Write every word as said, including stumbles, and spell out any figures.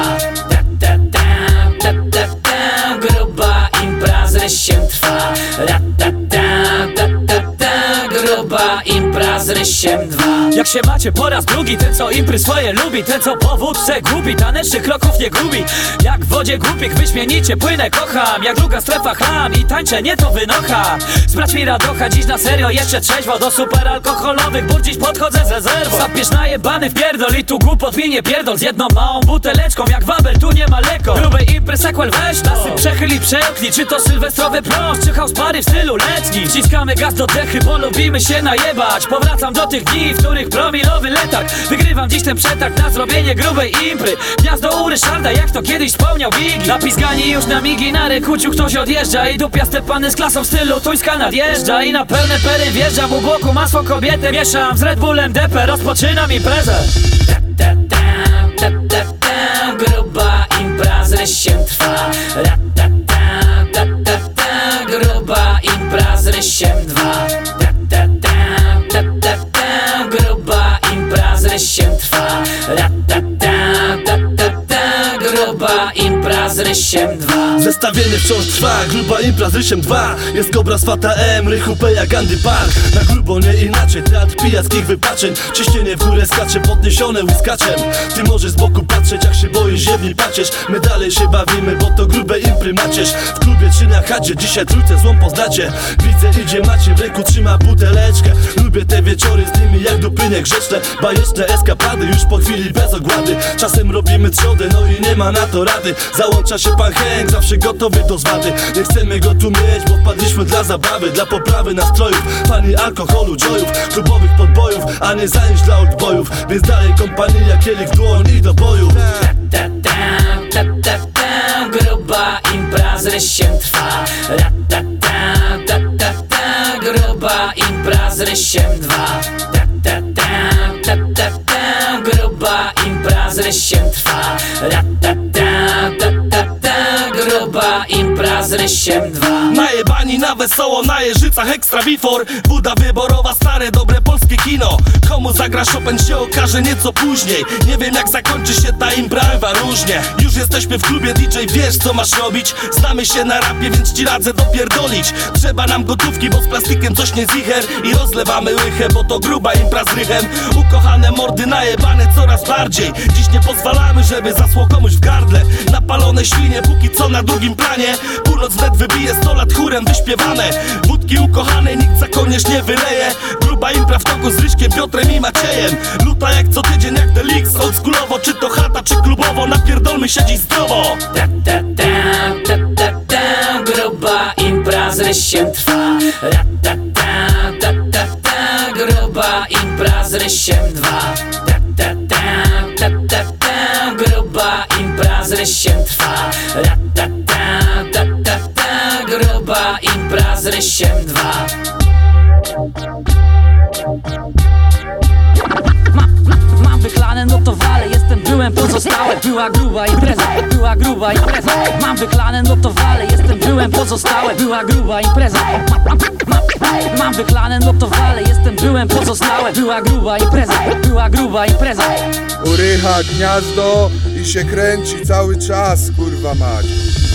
Ta, ta, ta, ta, ta, ta. Gruba impreza z rysiem trwa. Ra, ta, ta, ta, ta, ta. Gruba impreza z rysiem dwa. Jak się macie po raz drugi, ten co impry swoje lubi, ten co po wódce gubi, tanecznych kroków nie gubi. Jak w wodzie głupik wyśmienicie płynę, kocham. Jak druga strefa chlam i tańczę, nie to wynocha. Sprać mi radocha, dziś na serio jeszcze trzeźwo. Do super alkoholowych bur dziś podchodzę z rezerwą. Zapiesz najebany w pierdol i tu głupot mi nie pierdol. Z jedną małą buteleczką, jak wabel tu nie ma leko. Grubej impry sequel weź, nasy przechyl i przełknij. Czy to sylwestrowy prost, czy house party w stylu letni. Wciskamy gaz do dechy, bo lubimy się najebać. Powracam do tych dni, w których promilowy letak. Wygrywam dziś ten przetarg na zrobienie grubej impry. Gniazdo u Ryszarda, jak to kiedyś wspomniał Biggie. Napizgani już na migi, na rekuciu ktoś odjeżdża. I dupiaste pany z klasą w stylu tuńska nadjeżdża. I na pełne pery wjeżdżam, u boku masło kobietę mieszam. Z Red Bullem depę, rozpoczynam imprezę. Ta, ta, ta, ta, ta, ta. Gruba impreza z rysiem trwa. Ra, ta, ta, ta, ta, ta. Gruba impreza z rysiem dwa. Ta, ta, ta, ta, ta, ta. Gruba impreza z rysiem trwa. Ra, ta, ta, ta, ta, ta. Gruba impreza z rysiem dwa. Zestawienie wciąż trwa, gruba impra z rysiem dwa. Jest obraz Fata M, Rychu Peja, Gandhi Park. Na grubo nie inaczej, teatr pijackich wypaczeń. Ciśnienie w górę skacze, podniesione łyskaczem. Ty możesz z boku patrzeć, jak się boisz, ziewni patrzysz. My dalej się bawimy, bo to grube impry macierz. W klubie czy na chacie, dzisiaj trójce złą poznacie. Widzę idzie Macie, w ręku trzyma buteleczkę. Lubię te wieczory z nimi jak dupynie grzeczne. Bajeczne eskapady, już po chwili bez ogłady. Czasem robimy trzodę, no i nie ma na to rady. Załącza się pan Henk, zawsze gotowy do zwady. Nie chcemy go tu mieć, bo wpadliśmy dla zabawy, dla poprawy nastrojów, pani alkoholu, joyów, klubowych podbojów, a nie zajęć dla oldboyów. Więc dalej kompania, kielich w dłoń i do boju. Ta, ta, ta, ta, ta, ta. Gruba impreza z rysiem trwa. Ra, ta, ta, ta, ta, ta. Gruba impreza z rysiem dwa. Ta, ta, ta, ta, ta, ta. Gruba impreza z rysiem trwa. Ra, ta, ta, ta, ta, ta. Gruba impreza z rysiem dwa. Najebani na wesoło, na Jeżycach ekstra bifor. Buda wyborowa, stare dobre polskie kino. Komu zagra Chopin się okaże nieco później. Nie wiem jak zakończy się ta impra, bywa różnie. Już jesteśmy w klubie, D J wiesz co masz robić. Znamy się na rapie, więc ci radzę dopierdolić. Trzeba nam gotówki, bo z plastikiem coś nie zicher. I rozlewamy łychę, bo to gruba impra z rychem. Ukochane mordy najebane coraz bardziej. Dziś nie pozwalamy, żeby zasło komuś w gardle. Napalone świnie, póki co na drugim planie. Północ wnet wybije sto lat chórem wyśpiewane. Wódki ukochane nikt za kołnierz nie wyleje. Gruba impra w toku z Ryśkiem, Piotrem i Maciejem. Luta jak co tydzień jak Delix. Oldschoolowo, czy to chata, czy klubowo. Napierdolmy się dziś zdrowo. Ta, ta, ta, ta, ta, ta. Gruba impreza z rysiem trwa. Ra, ta, ta, ta, ta, ta. Gruba impreza z rysiem dwa. Ta, ta, ta, ta, ta, ta. Gruba impreza z rysiem trwa. Ra, ta, ta, ta, ta, ta. Gruba impreza z rysiem dwa. Mam wyklane, no to wale, jestem byłem pozostały. Była gruba impreza, była gruba impreza. Mam wyklane, no to wale, jestem byłem pozostały. Była gruba impreza. Mam, mam wyklane, no to wale, jestem byłem pozostały. Była gruba impreza, była gruba impreza. U Rycha gniazdo i się kręci cały czas, kurwa mać.